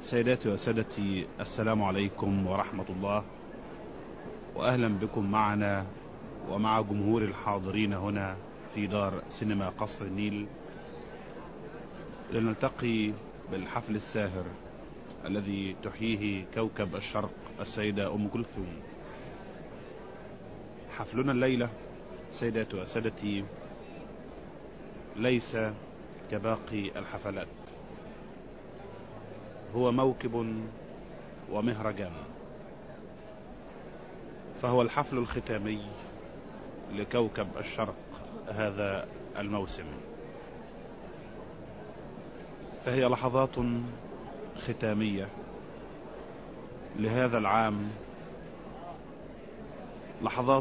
سيداتي وسادتي، السلام عليكم ورحمة الله، وأهلا بكم معنا ومع جمهور الحاضرين هنا في دار سينما قصر النيل لنلتقي بالحفل الساهر الذي تحييه كوكب الشرق السيدة أم كلثوم. حفلنا الليلة سيداتي وسادتي ليس كباقي الحفلات، هو موكب ومهرجان، فهو الحفل الختامي لكوكب الشرق هذا الموسم، فهي لحظات ختامية لهذا العام، لحظات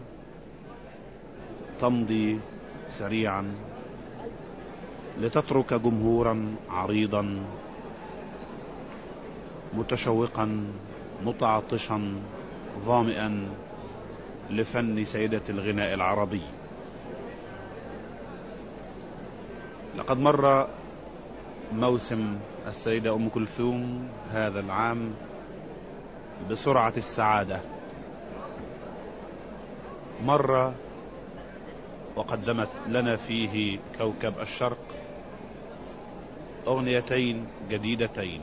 تمضي سريعا لتترك جمهورا عريضا متشوقا متعطشا ظامئا لفن سيدة الغناء العربي. لقد مر موسم السيدة أم كلثوم هذا العام بسرعة السعادة، مر وقدمت لنا فيه كوكب الشرق أغنيتين جديدتين،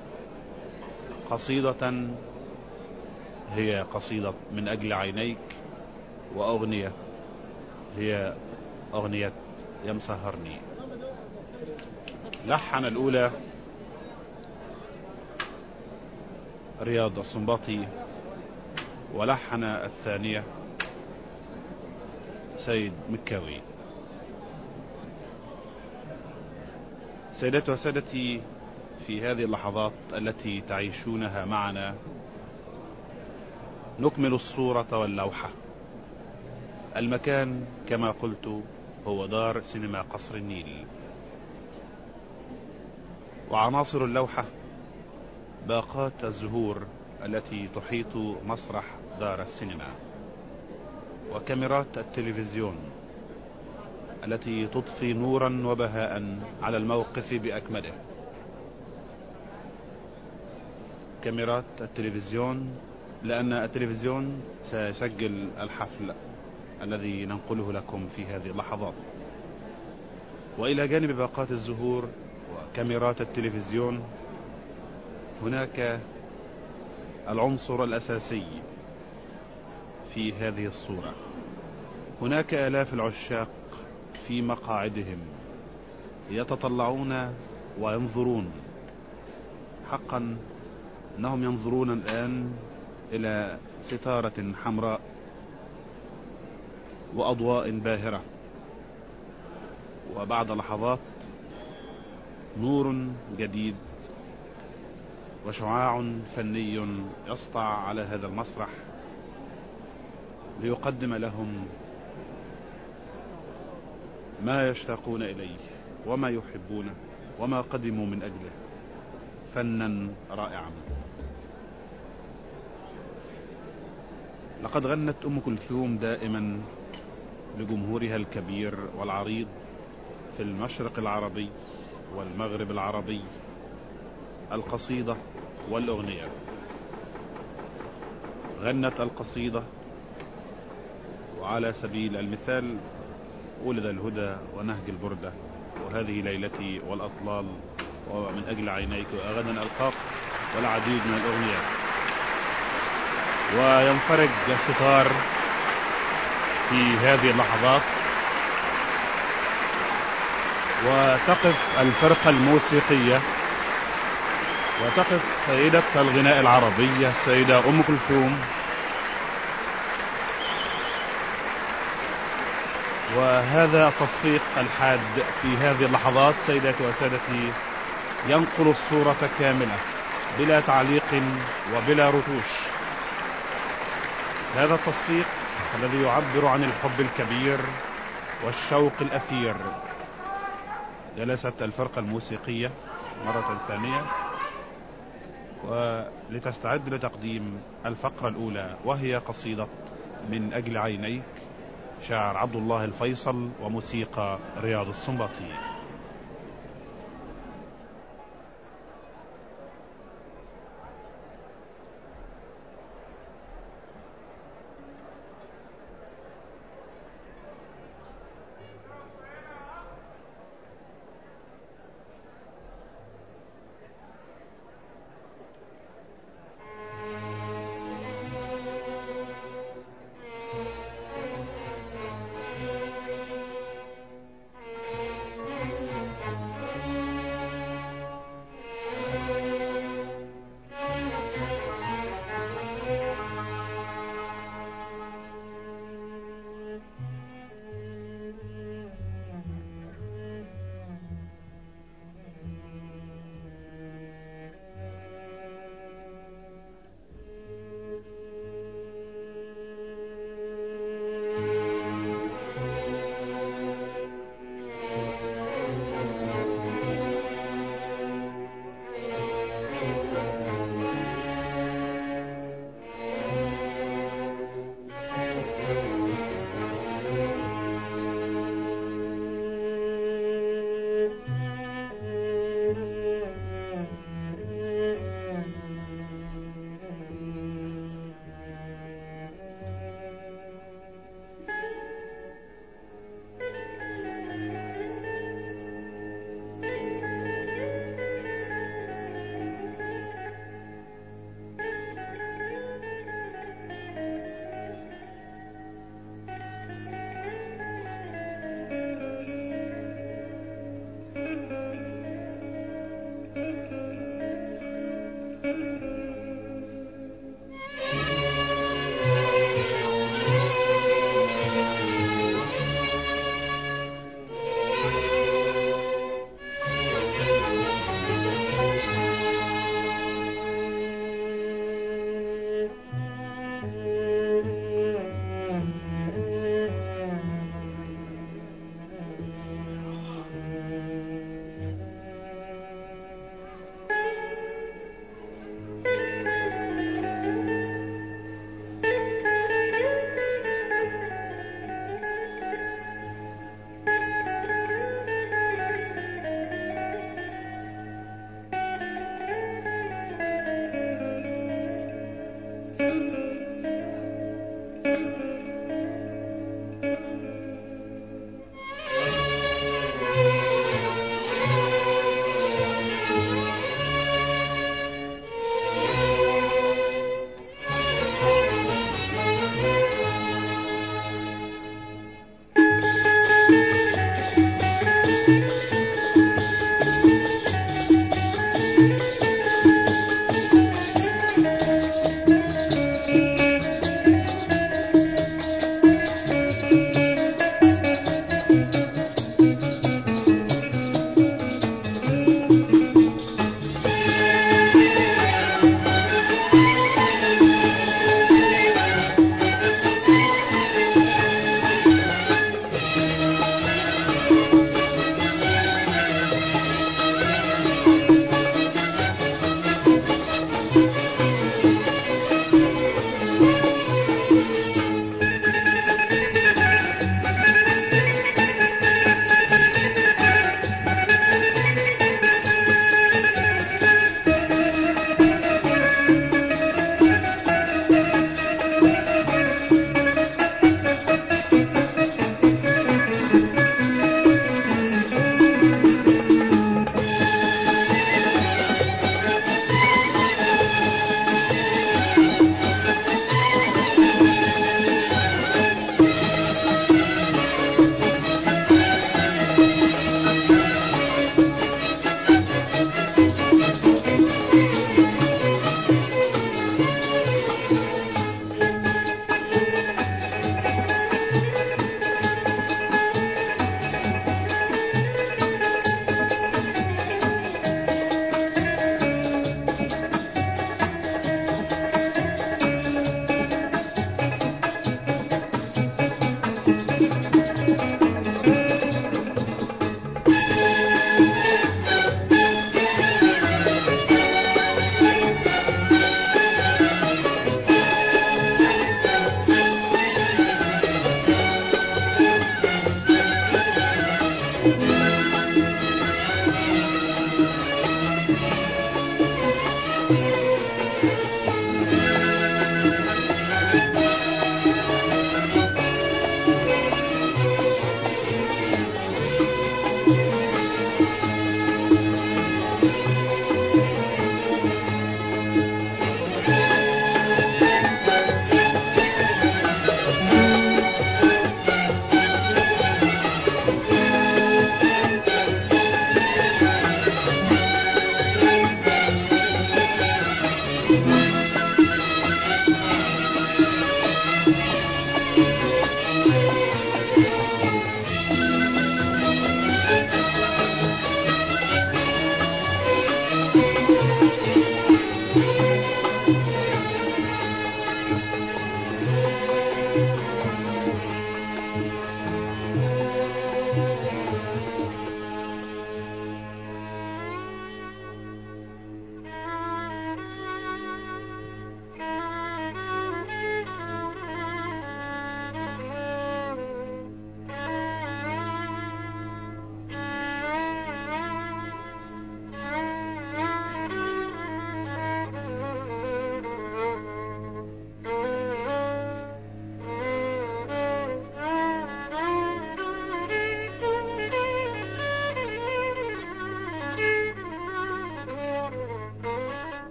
قصيدة هي قصيدة من أجل عينيك، وأغنية هي أغنية يا مسهرني. لحن الأولى رياض السنباطي، ولحن الثانية سيد مكاوي. سيداتي وسادتي، في هذه اللحظات التي تعيشونها معنا نكمل الصورة واللوحة. المكان كما قلت هو دار سينما قصر النيل، وعناصر اللوحة باقات الزهور التي تحيط مسرح دار السينما، وكاميرات التلفزيون التي تضفي نورا وبهاء على الموقف بأكمله. كاميرات التلفزيون لأن التلفزيون سيسجل الحفل الذي ننقله لكم في هذه اللحظات. وإلى جانب باقات الزهور وكاميرات التلفزيون هناك العنصر الأساسي في هذه الصورة. هناك آلاف العشاق في مقاعدهم يتطلعون وينظرون، حقا أنهم ينظرون الآن إلى ستارة حمراء وأضواء باهرة، وبعد لحظات نور جديد وشعاع فني يسطع على هذا المسرح ليقدم لهم ما يشتاقون إليه وما يحبونه وما قدموا من أجله، فنا رائعا. لقد غنت أم كلثوم دائما لجمهورها الكبير والعريض في المشرق العربي والمغرب العربي القصيدة والأغنية. غنت القصيدة، وعلى سبيل المثال ولد الهدى ونهج البردة وهذه ليلتي والأطلال ومن أجل عينيك وغدا ألقاك والعديد من الأغنيات. وينفرج الستار في هذه اللحظات وتقف الفرقة الموسيقية، وتقف سيدة الغناء العربية السيدة أم كلثوم، وهذا التصفيق الحاد في هذه اللحظات سيداتي وسادتي ينقل الصورة كاملة بلا تعليق وبلا رتوش. هذا التصفيق الذي يعبر عن الحب الكبير والشوق الأثير. جلست الفرقة الموسيقية مرة ثانية ولتستعد لتقديم الفقرة الأولى، وهي قصيدة من أجل عينيك، شاعر عبد الله الفيصل وموسيقى رياض السنباطي.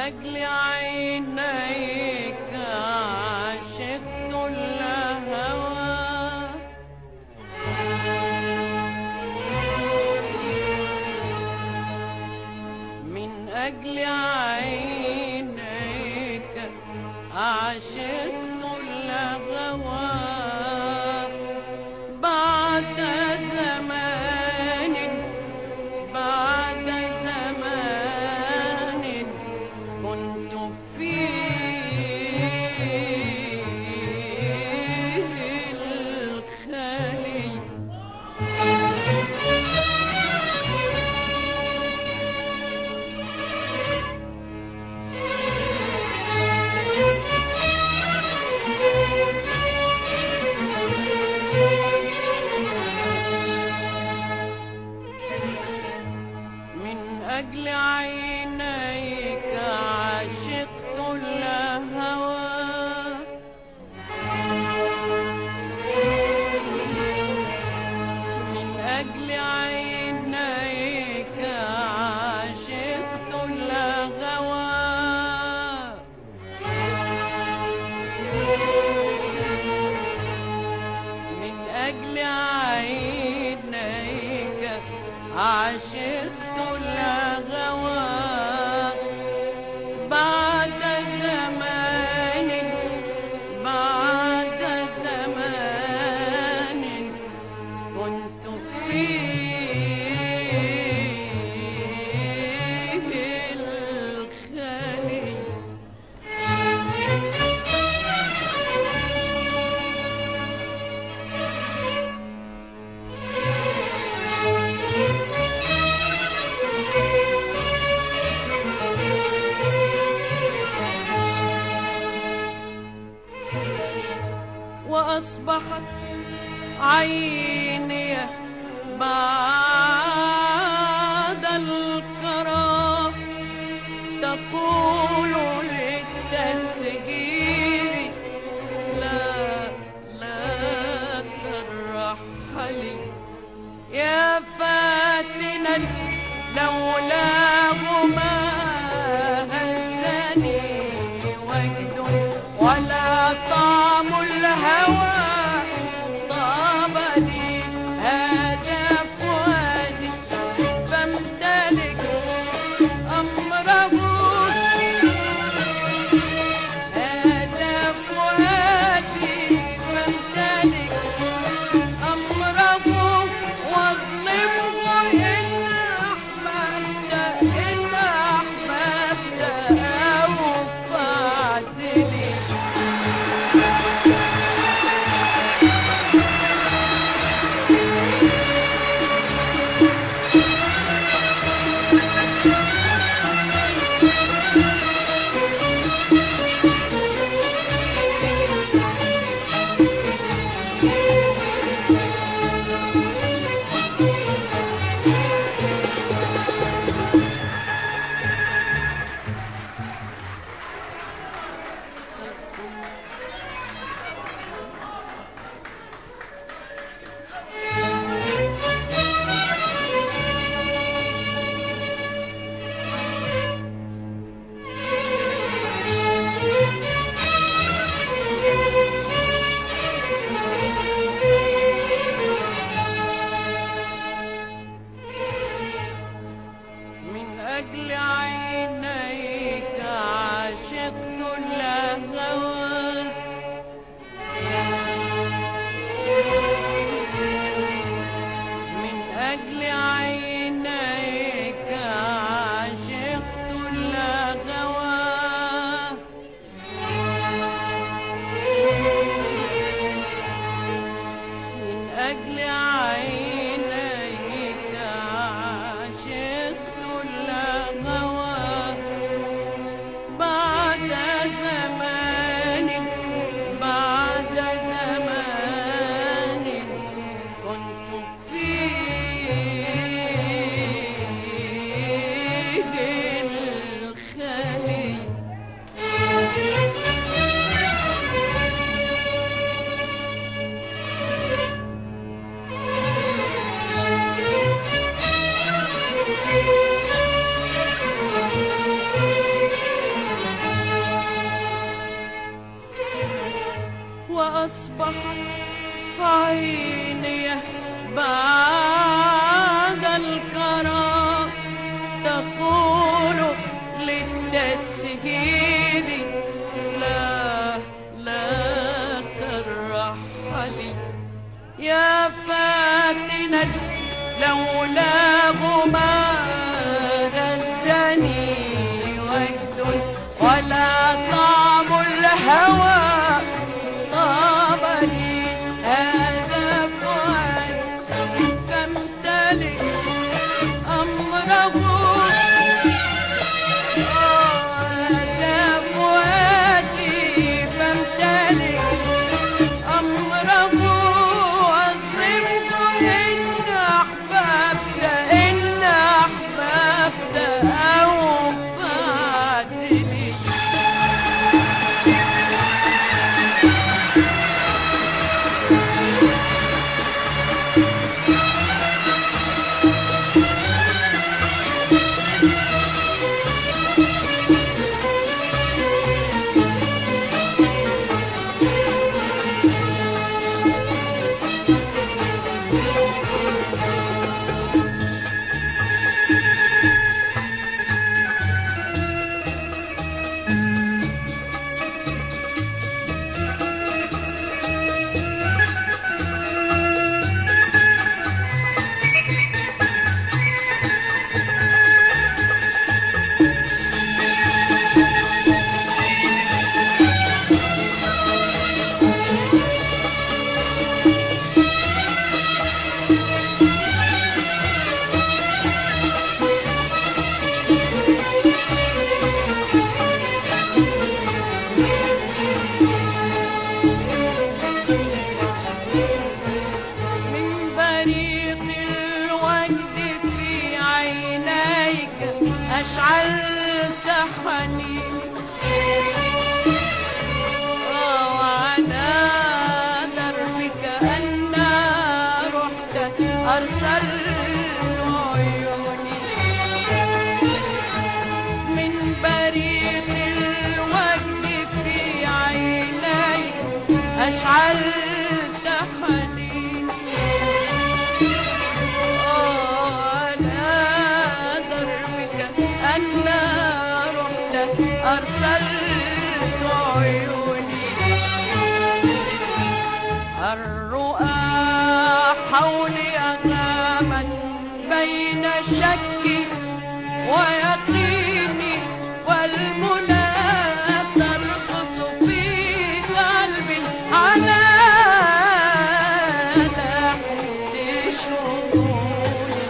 أجل عينيك عشقت الهوى من أجل عينيك عشقت الهوى بعد زمان كنت فيه الخالي من أجل عينيك عشقت الهوى من أجل عينيك عشقت الهوى من أجل عينيك عشقت الهوى بعد زمان كنت فيه الخالي وأصبحت عيني بعد القرار تقول للتسجيل لا ترحلي يا فاتنا لولاه ما هزني وجد ولا طعم الهوى طابني هذا فؤادي فامتلك أمره هذا فؤادي فامتلك أمره واظلمه إن أحببت أو فاعتلي من أجل عينيك عشقت الهوى من أجل عينيك عشقت الهوى من أجل عينيك عشقت الهوى يقولوا للتسهيل لا لا ترحلي يا فاتنا لولاه ما غزني وجد ولا طعم الهوى طابني هذا فؤاد فامتلئ أمره هذا فؤادي فامتلئ أمره واظلمه إن أحببت أو فعدني أشعلت حنيني وعلى دربك أنا رحت أرسلت عيوني من بريق الوجد في عينيك أشعلت حنيني أنا رحت أرسلت عيوني الرؤى حولي غامت بين شكي ويقيني والمنى ترقص في قلبي على لحن شموعي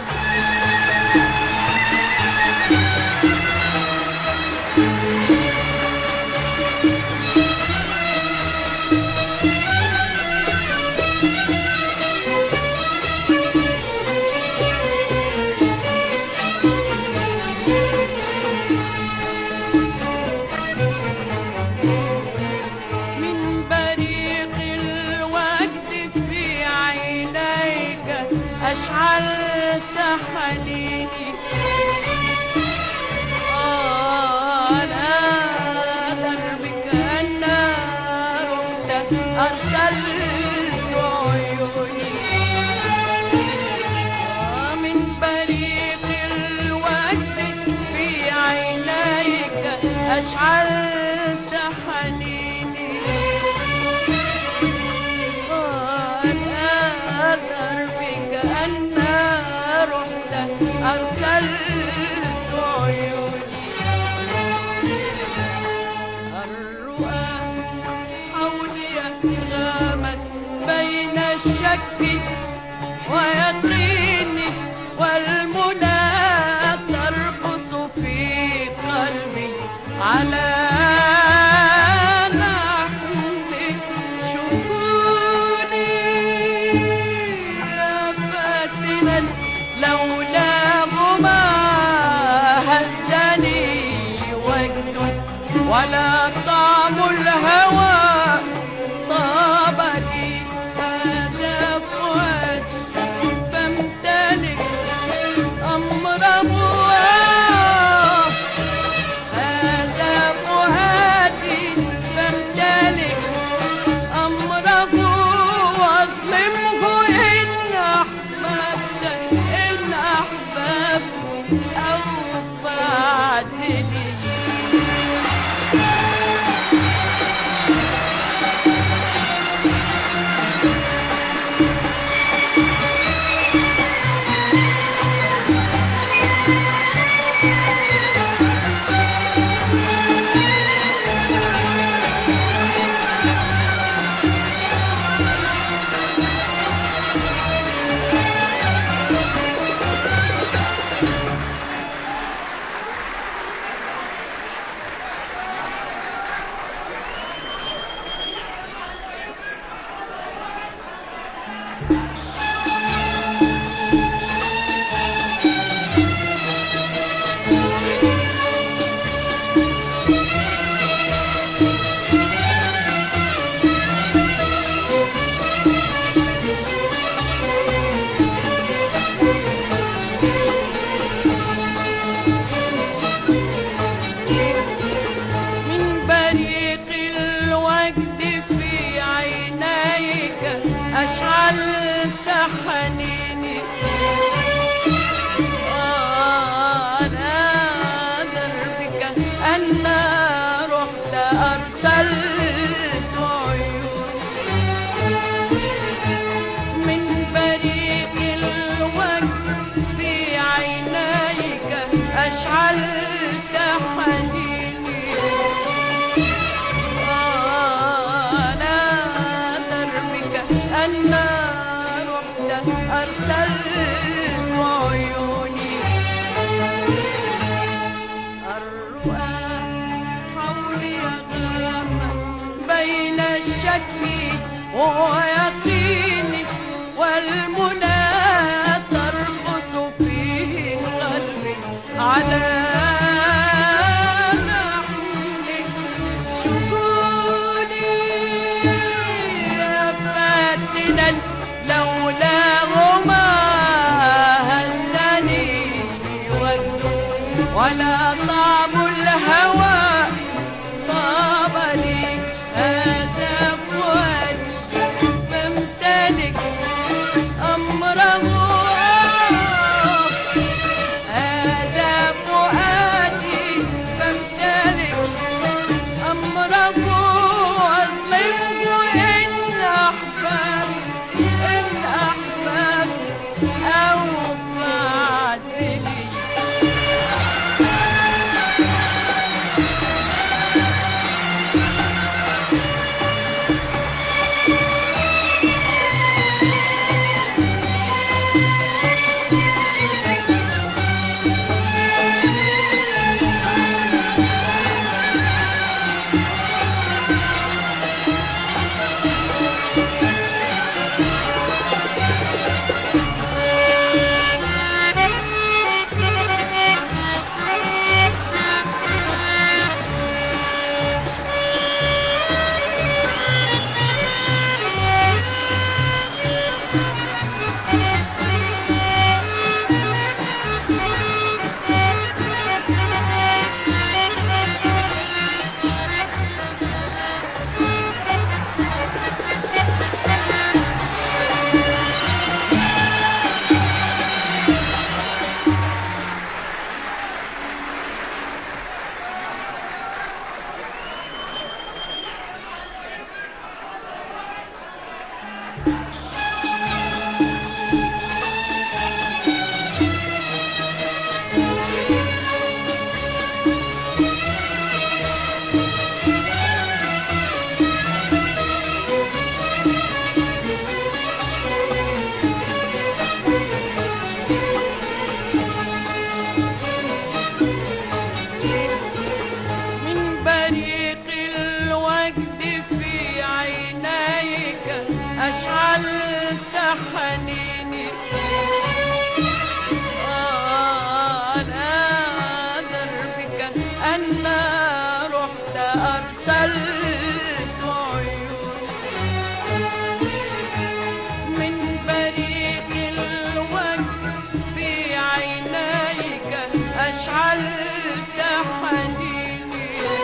أشعلت حنيني على دربك أنا رحت أرسلت عيوني من بريق الوجد في عينيك أشعلت حنيني دربك أنا رحت أرسلت عيوني الرؤى حولي غامت بين الشك ويقيني والمنى ترقص في قلبي على ولا طعم الهوى طاب لي هذا فؤاد فامتلئ أمره هذا فؤادي فامتلئ أمره واظلمه إن أحببت أو فعلت طعم الهوى طاب لي. هذا فؤادي فامتلك أمره. هذا فؤادي فامتلك أمره. واظلمه إن أحببت، إن أحببت أو بعدني. من بريق الوجد في عينيك أشعلت حنيني. على دربك أنا رحت أرسلت عيوني. من بريق الوجد في عينيك أشعلت حنيني.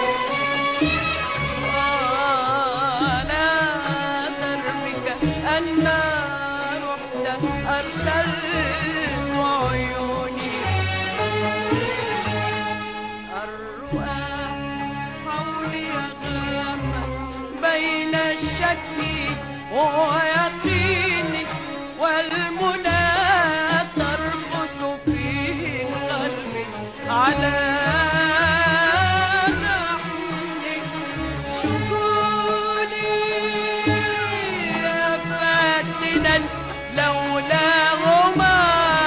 على دربك أنا رحت أرسلت عيوني. الرؤى حولي غامة بين الشك ويقيني، والمنى ترقص في قلبي على لحن شجوني. يا فاتنا لولاهما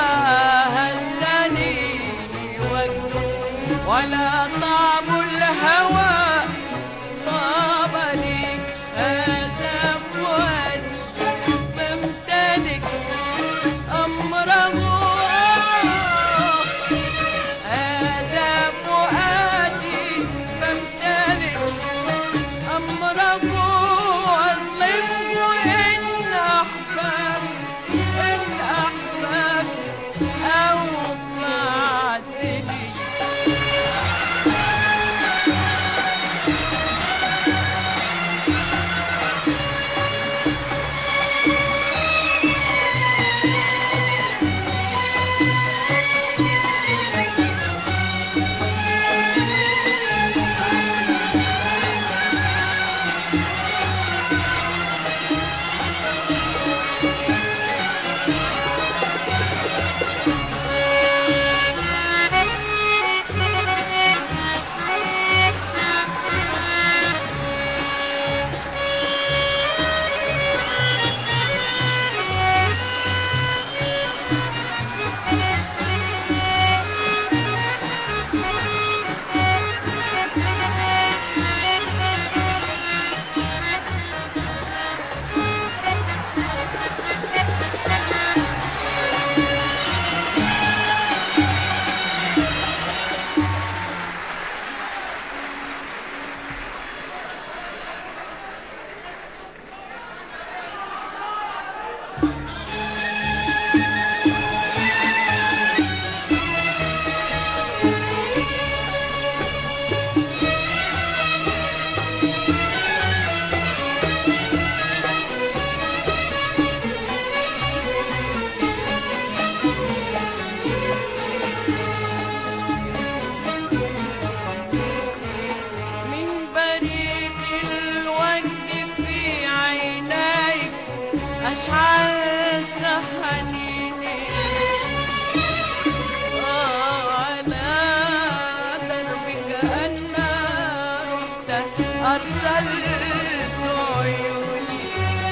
هزني وجه، ولا طعم الهوى طاب لي. هذا فؤادي فامتلك أمره. هذا فؤادي فامتلك أمره. واظلمه إن أحببت، إن أحببت أو بعدني. أرسلت عيوني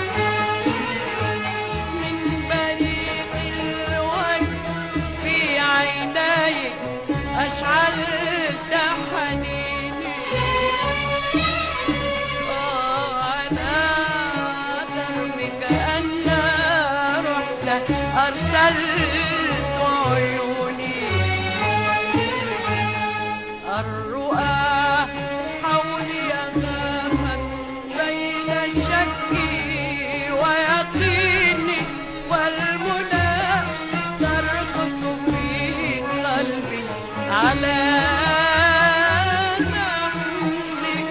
من بريق الورد في عيناي أشعلت حنيني على دربك أنا رحت أرسلت عيوني الرؤى حولي غابت بين شكي ويقيني والمنى ترقص في قلبي على نحنك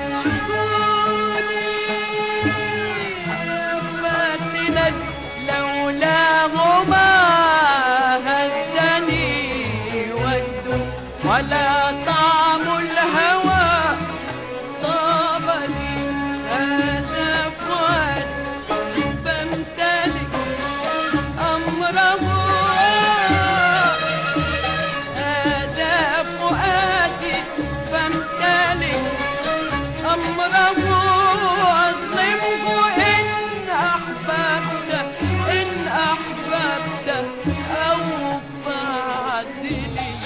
شكوني فاتنا لولاهما هزني ود ولا طعم الهوى طاب لي هذا فؤاد فامتلك أمره هذا فؤادي فامتلك أمره أظلمه إن أحببت أو فعدلي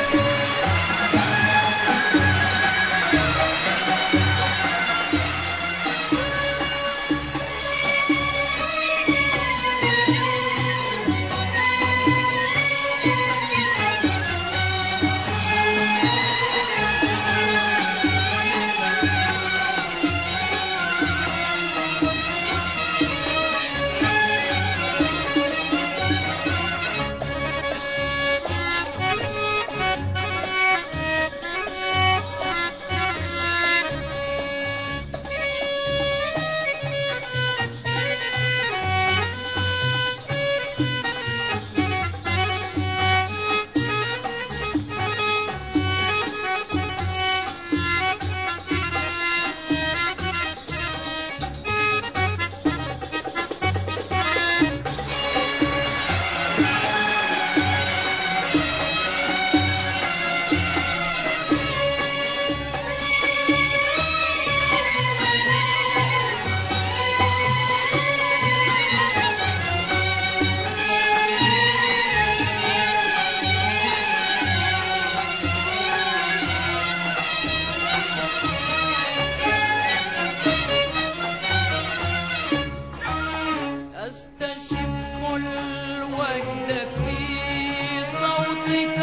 أستشف الوجد في صوتك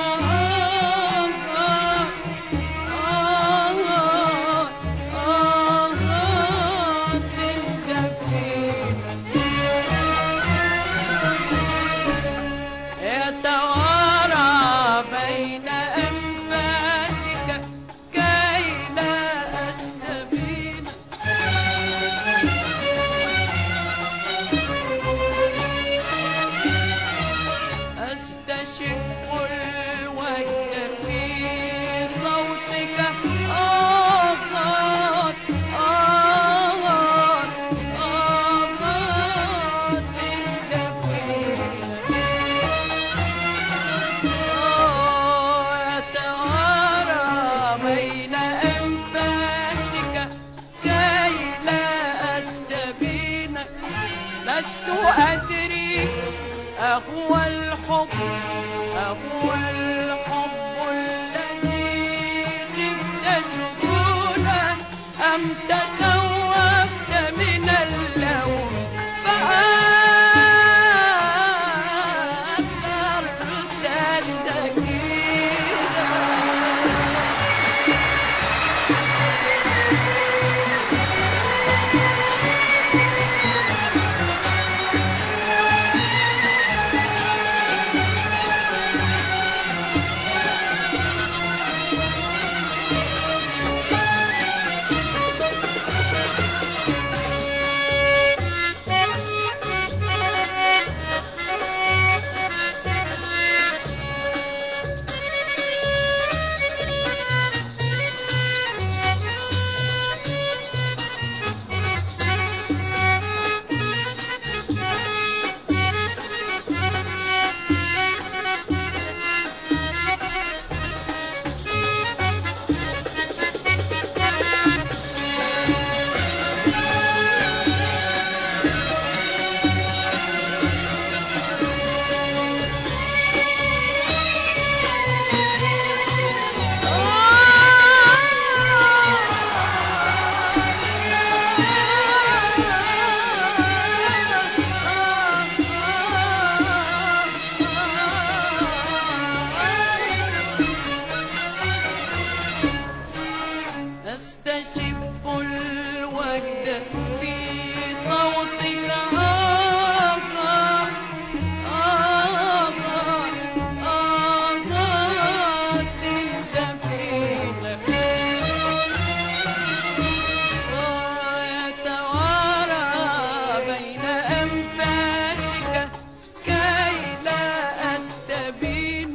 يتوارى بين أنفاسك كي لا أستبين أستشف الوجد في صوتك يتوارى بين أنفاسك كي لا أستبين لست أدري أهو الحب الذي غبت شجونه أم تخوفت من اللوم فأثرت السكينة أستشف الوجد في صوتك تندفين يتوارى بين أنفاسك كي لا أستبين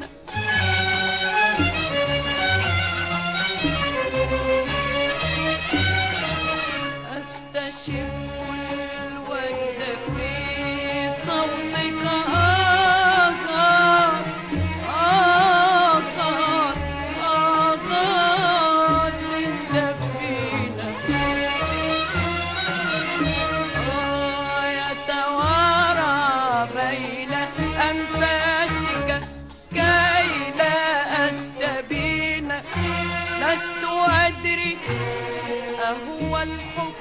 أستشف الوجد في صوتك تندفين يتوارى بين أنفاسك كي لا أستبين لست أدري أهو الحب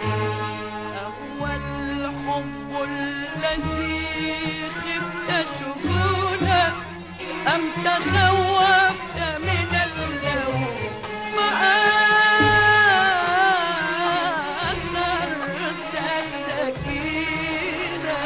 الذي خفت شجونه أم تخوفت من اللوم فأثرت السكينة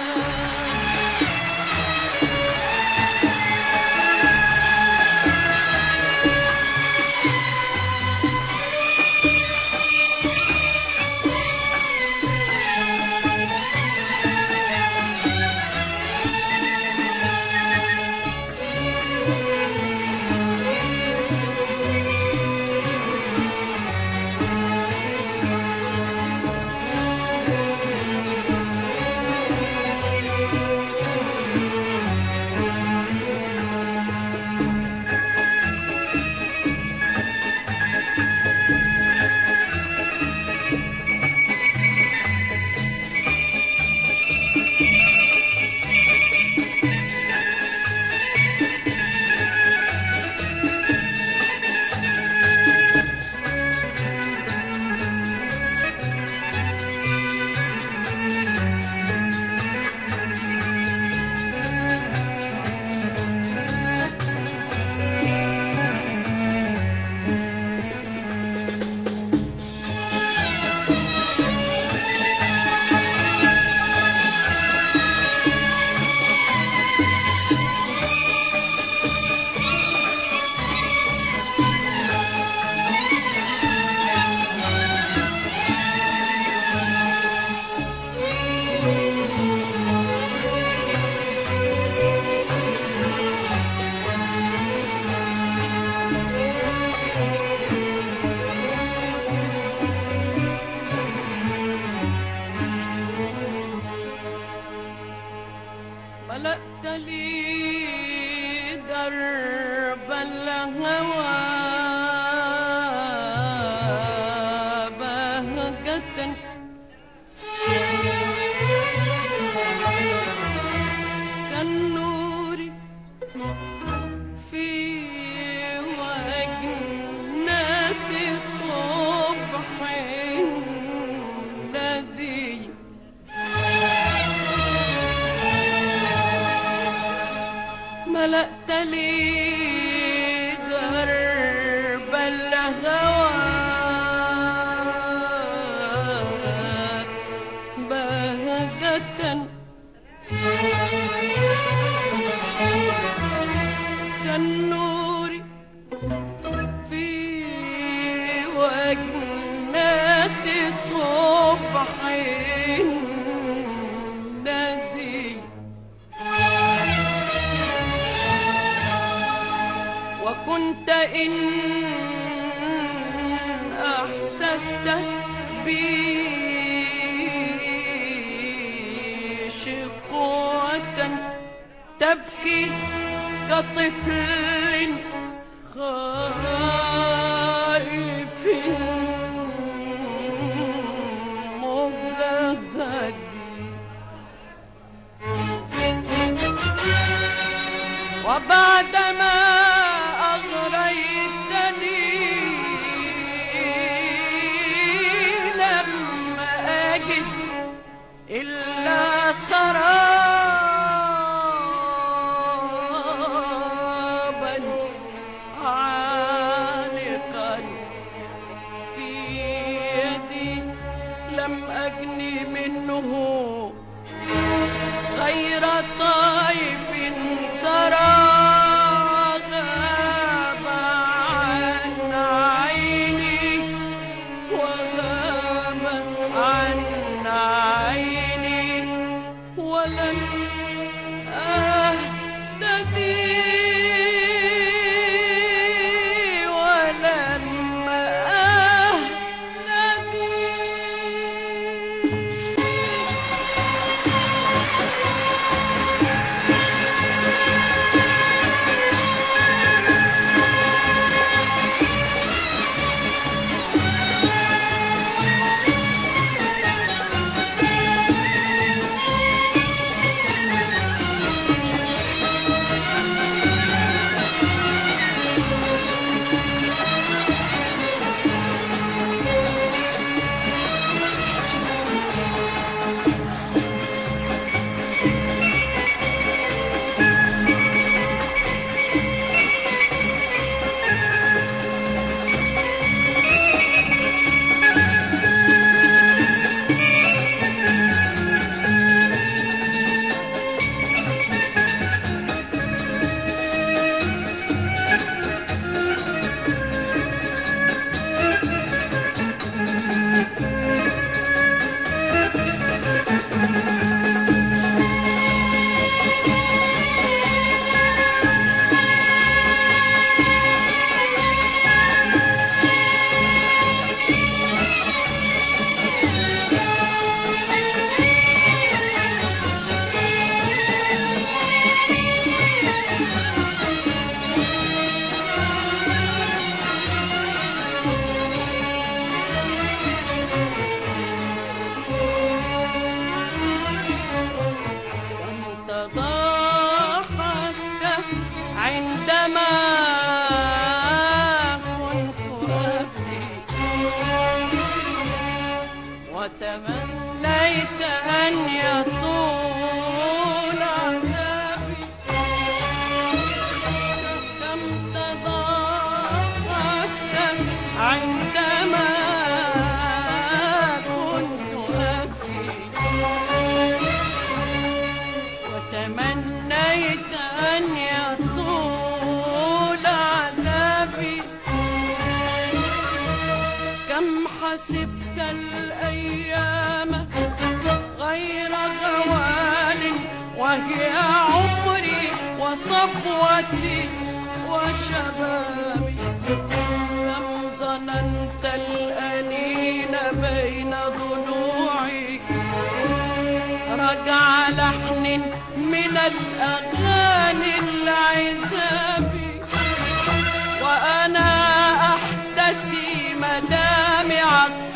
ملأت لي درب الهوى بهجة كالنور في وجنة صبح الذي ملأت لي درب الهوى بهجة كالنور في وجنة صبح الذي وكنت إن أحسست بي شقوة تبكي كطفل خائف مجهد وبعدما أغريتني لم أجد إلا سرابا عندما كنت أبكي وتمنيت أن يطول عذابي كم حسبت الأيام غير غوال وهي عمري وصفوتي وشبابي كم ظننت الأنين بين ضلوعي رجع لحن من الأغاني العذاب وأنا أحتسي مدامع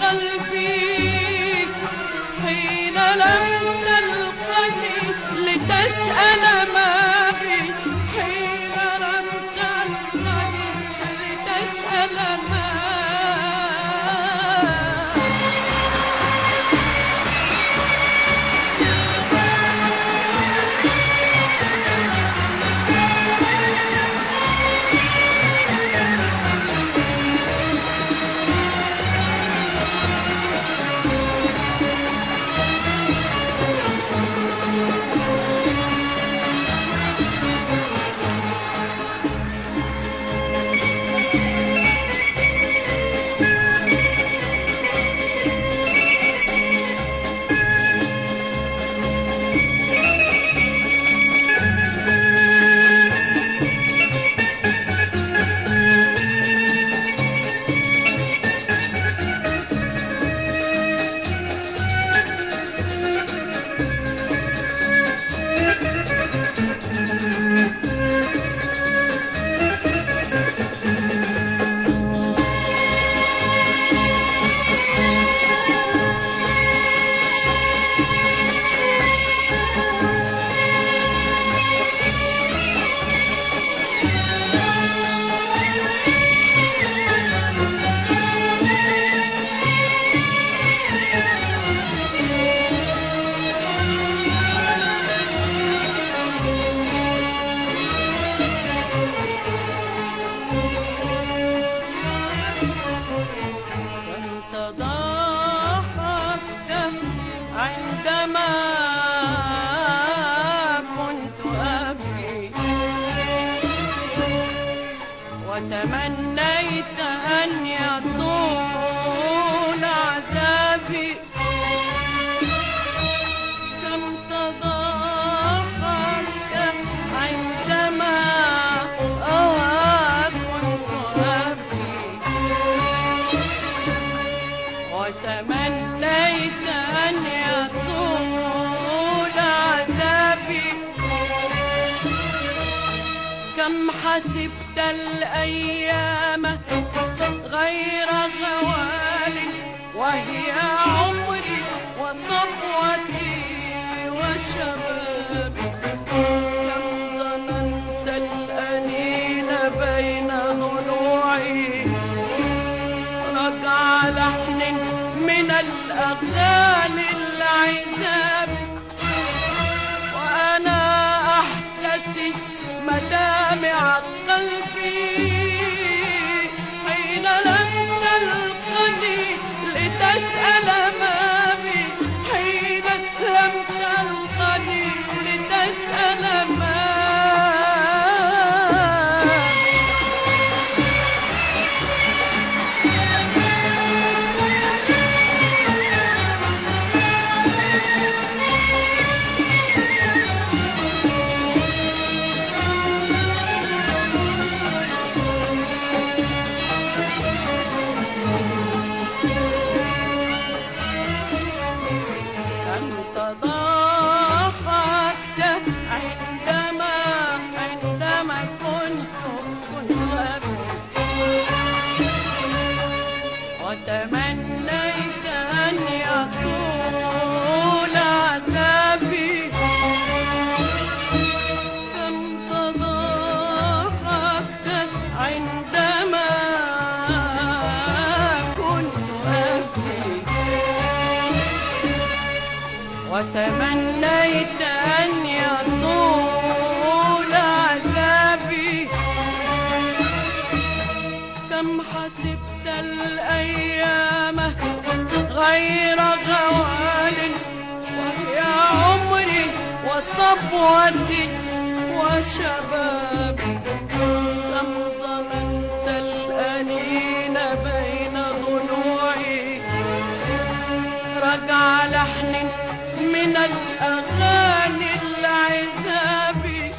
قلبي حين لم تلقني لتسأل ما بي حين لم تلقني لتسأل ما عندما كنت أبكي وتمنيت أن يطول عذابي كم تضاحكت عندما كنت أبكي وتمنيت أن يطول عذابي كم حسبت الأيام غير غوال وهي عمري وصفوتي وشبابي كم ظننت الأنين بين ضلوعي رجع لحن من الأغاني العذاب وأنا أحتسي مدامع قلبي حين لم تلقني لتسأل ما بي حين لم تلقني لتسأل ما وتمنيت أن يطول عذابي كم تضاحكت عندما كنت أبكي وتمنيت أن يطول عذابي كم حسبت صفوتي وشبابي كم ظننت الأنين بين ضلوعي رجع لحن من الأغاني العذاب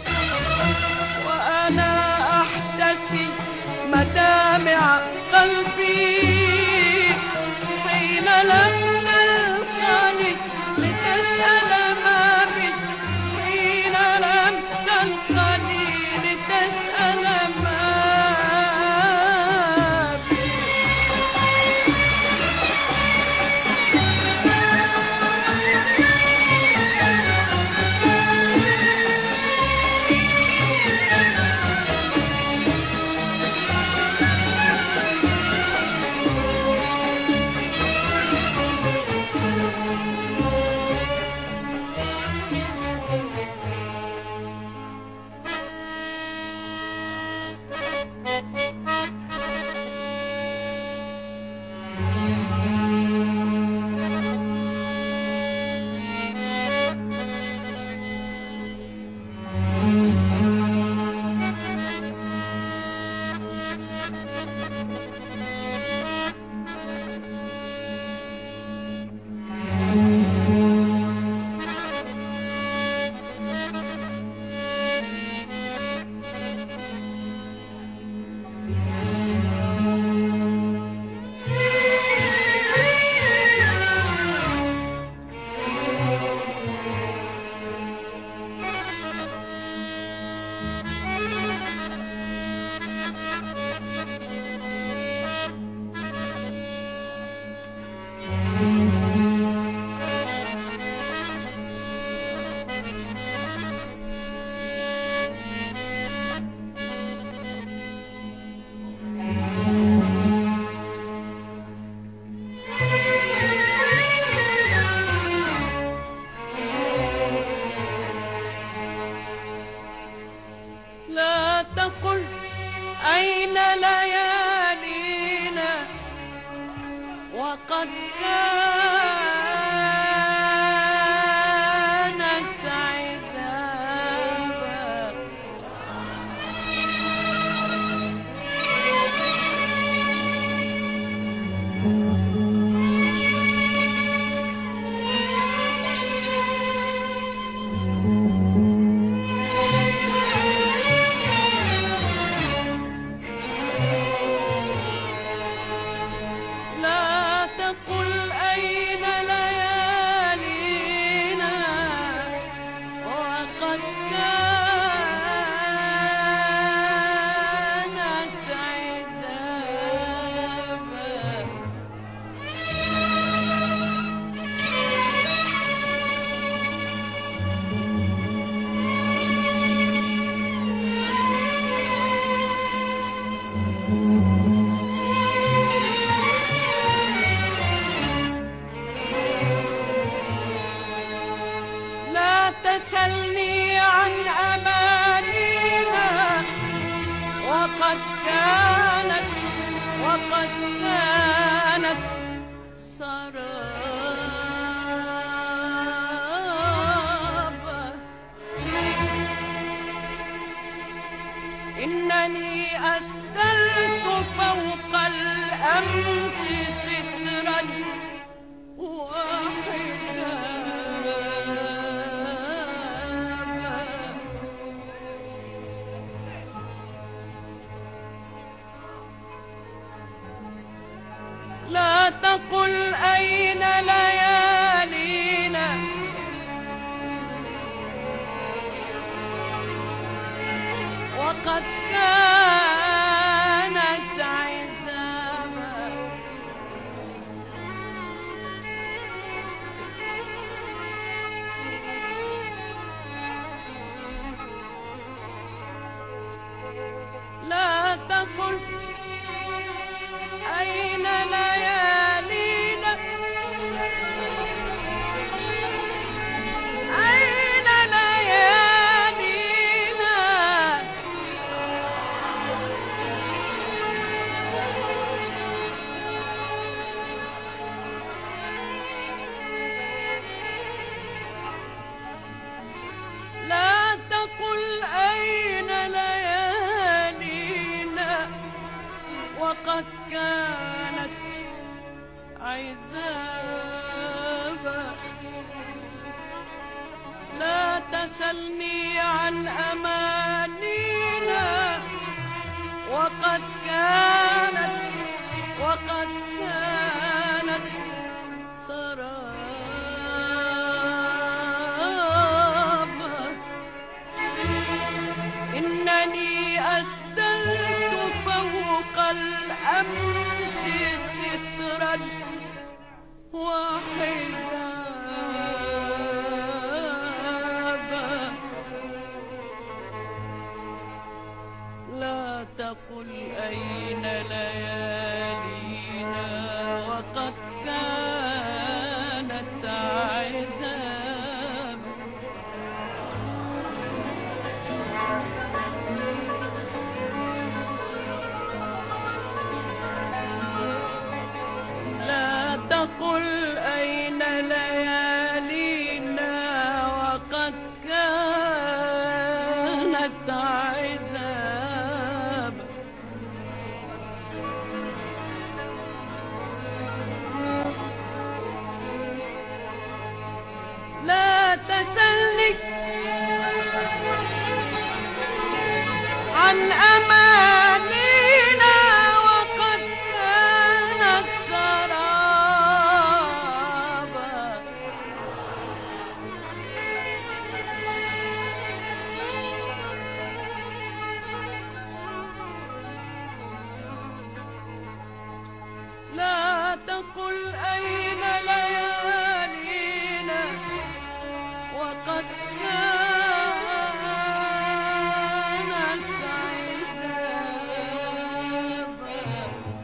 وأنا أحتسي مدامع قلبي حين لم تلقني لتسأل ما بي حين لم تلقني لتسأل ما بي لا تقل أين ليالينا وقد كانت عذابا لا تقل أين ليالينا وقد كانت عذابا لا تسلني عن أمانينا وقد كانت سرابا إنني أستلت فوق الأمس سترا وحجابا لا تقل أين ليالينا وقد كانت عذابا لا تقل أين ليالينا تسلني عن أمانينا وقد كانت سرابا. إنني أسدلت فوق الأمس سترا وحجابا. لا تقل أين ليالينا وقد كانت عزابا. لا تقل أين ليالينا وقد كانت عزابا. لا تسلني عن أمانينا وقد كانت سرابا. لا تقل أين ليالينا وقد كانت عزابا.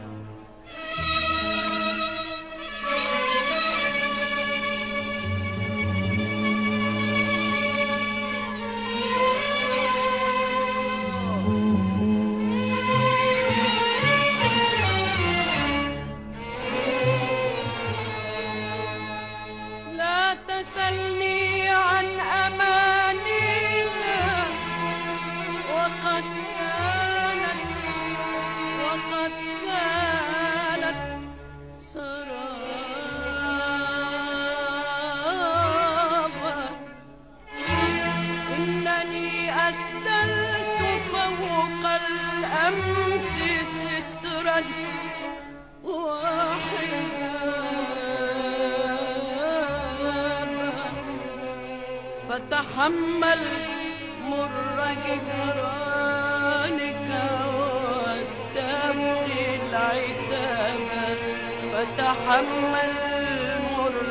لا تسلني عن أمانينا وقد كانت سرابا. إنني أسدلت فوق الأمس سترا وحجابا. فتحمل مر جدرانك واستبقي العتاب. فتحمل مر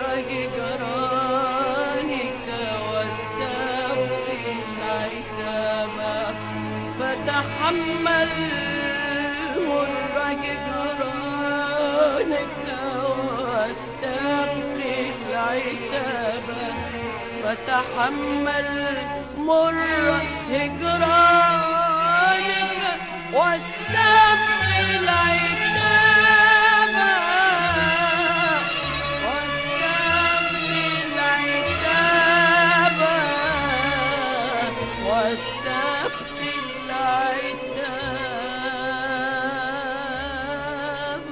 جدرانك واستبقي العتاب. فتحمل مر جدرانك واستبقي العتاب. فتحمل مر هجرانك واستبقي العتاب. واستبقي العتاب. واستبقي العتاب.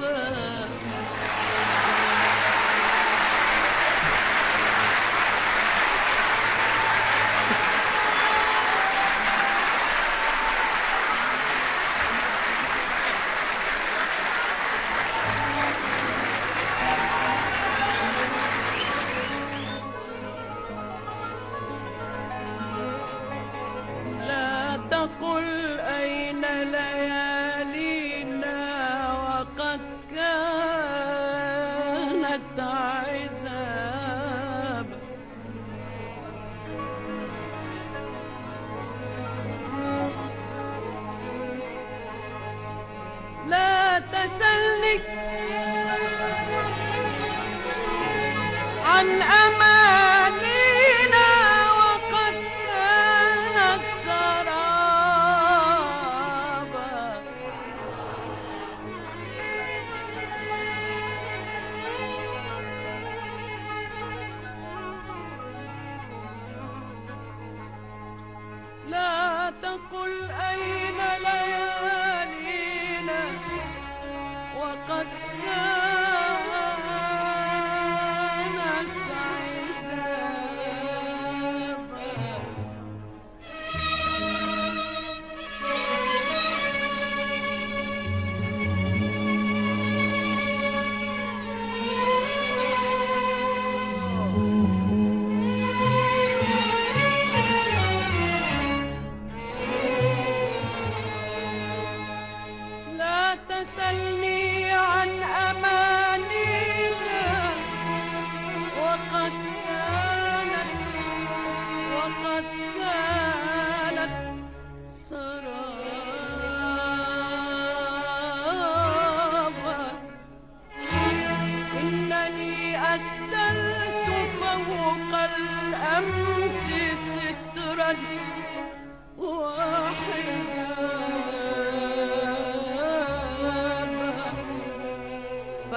لا تقل أين ليالينا وقد كانت عزابا. لا تسلني عن أمانينا وقد كانت سرابا. لا تقل أين ليالينا وقد كانت عزابا.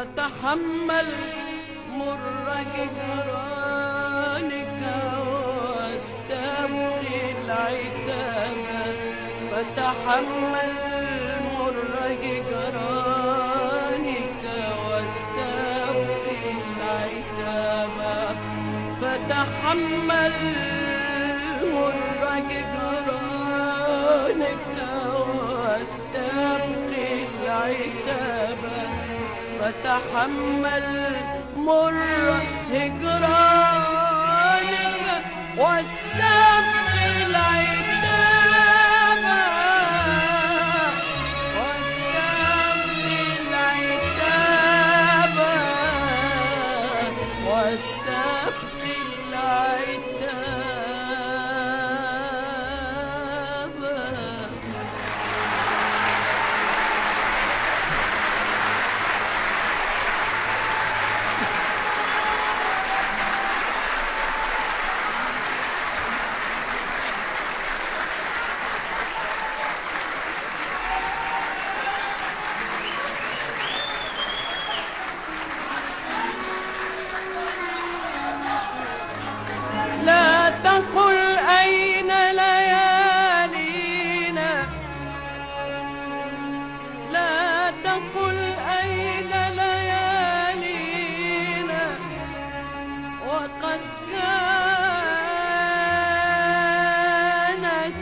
فتحمل مر جدرانك واستبقي العتاب، فتحمل مر جدرانك واستبقي العتاب، فتحمل مر جدرانك واستبقي العتاب، فتحمل مر هجرانك واستبقي العتاب، واستبقي العتاب، واستبقي العتاب. لا تقل أين ليالينا، لا تقل أين ليالينا، وقد كانت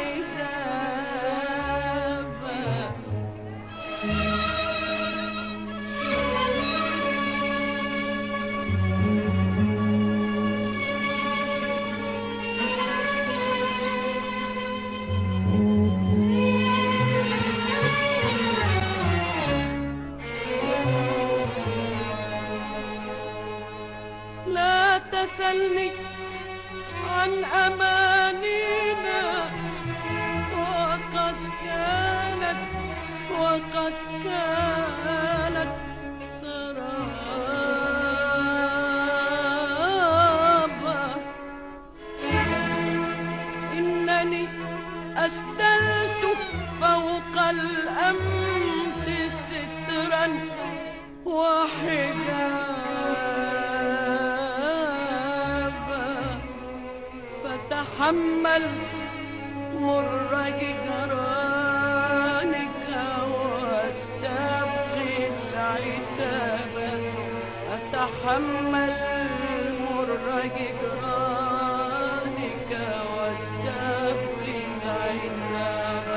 عتابا. لا تسلني عن أمانينا، وقد كانت سرابا. إنني أسدلت فوق الأمس سترا وحجابا، فتحمل مر جدرانك واستبقي العتاب، فتحمل مر جدرانك واستبقي العتاب،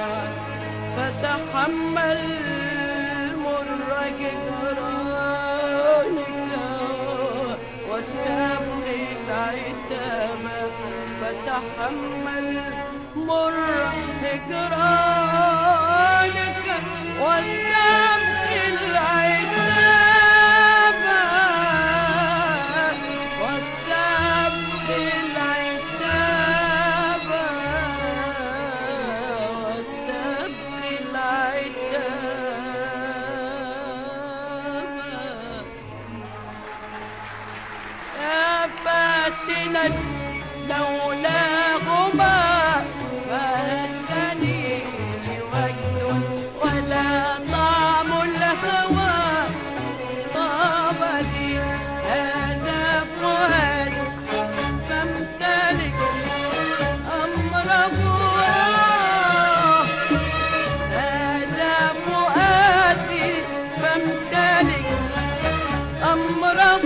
فتحمل مر جدرانك واستبقي العتاب، فتحمل مر هجرانك واستبقي العتاب، واستبقي العتاب، واستبقي العتاب. يا فاتنا لولاهما فهلني وجد ولا طعم الهوى طاب لي. هذا فؤاد فامتلك أمره، هذا فؤادي فامتلك أمره،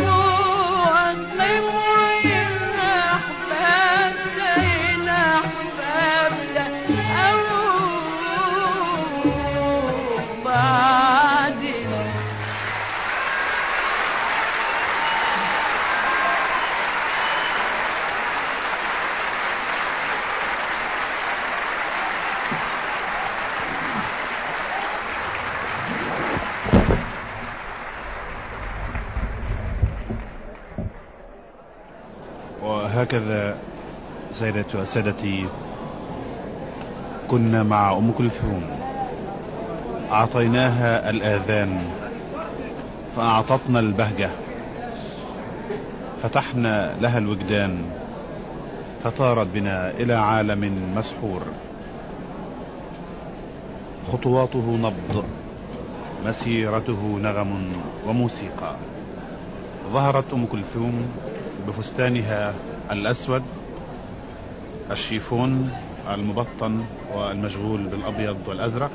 وهكذا سيدتي وسادتي كنا مع أم كلثوم، أعطيناها الآذان فأعطتنا البهجة، فتحنا لها الوجدان فطارت بنا إلى عالم مسحور، خطواته نبض مسيرته نغم وموسيقى. ظهرت أم كلثوم بفستانها الأسود الشيفون المبطن والمشغول بالأبيض والأزرق،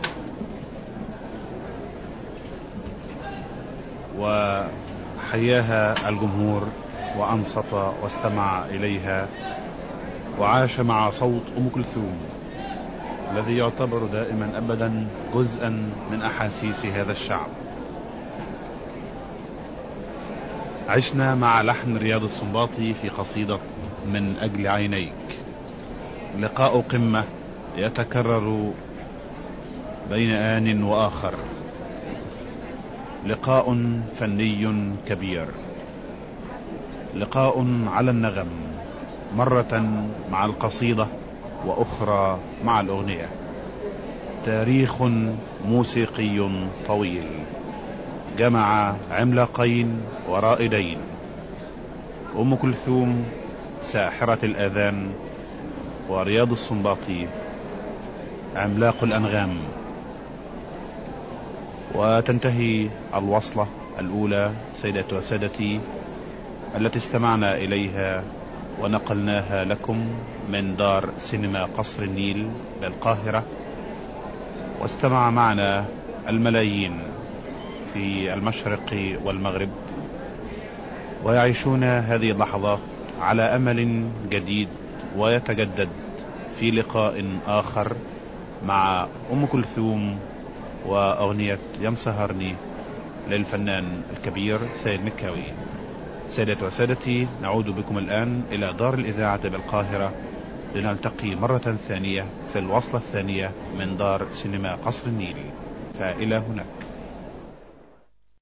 وحياها الجمهور وأنصت واستمع إليها وعاش مع صوت أم كلثوم الذي يعتبر دائما أبدا جزءا من أحاسيس هذا الشعب. عشنا مع لحن رياض السنباطي في قصيدة من أجل عينيك، لقاء قمة يتكرر بين آن وآخر، لقاء فني كبير، لقاء على النغم، مرة مع القصيدة وأخرى مع الأغنية، تاريخ موسيقي طويل جمع عملاقين ورائدين، أم كلثوم ساحرة الآذان، ورياض السنباطي عملاق الأنغام. وتنتهي الوصلة الأولى سيداتي وسادتي التي استمعنا إليها ونقلناها لكم من دار سينما قصر النيل بالقاهرة، واستمع معنا الملايين في المشرق والمغرب، ويعيشون هذه اللحظات على أمل جديد ويتجدد في لقاء آخر مع أم كلثوم وأغنية يم سهرني للفنان الكبير سيد مكاوي. سيداتي وسادتي، نعود بكم الآن إلى دار الإذاعة بالقاهرة لنلتقي مرة ثانية في الوصلة الثانية من دار سينما قصر النيل، فإلى هناك.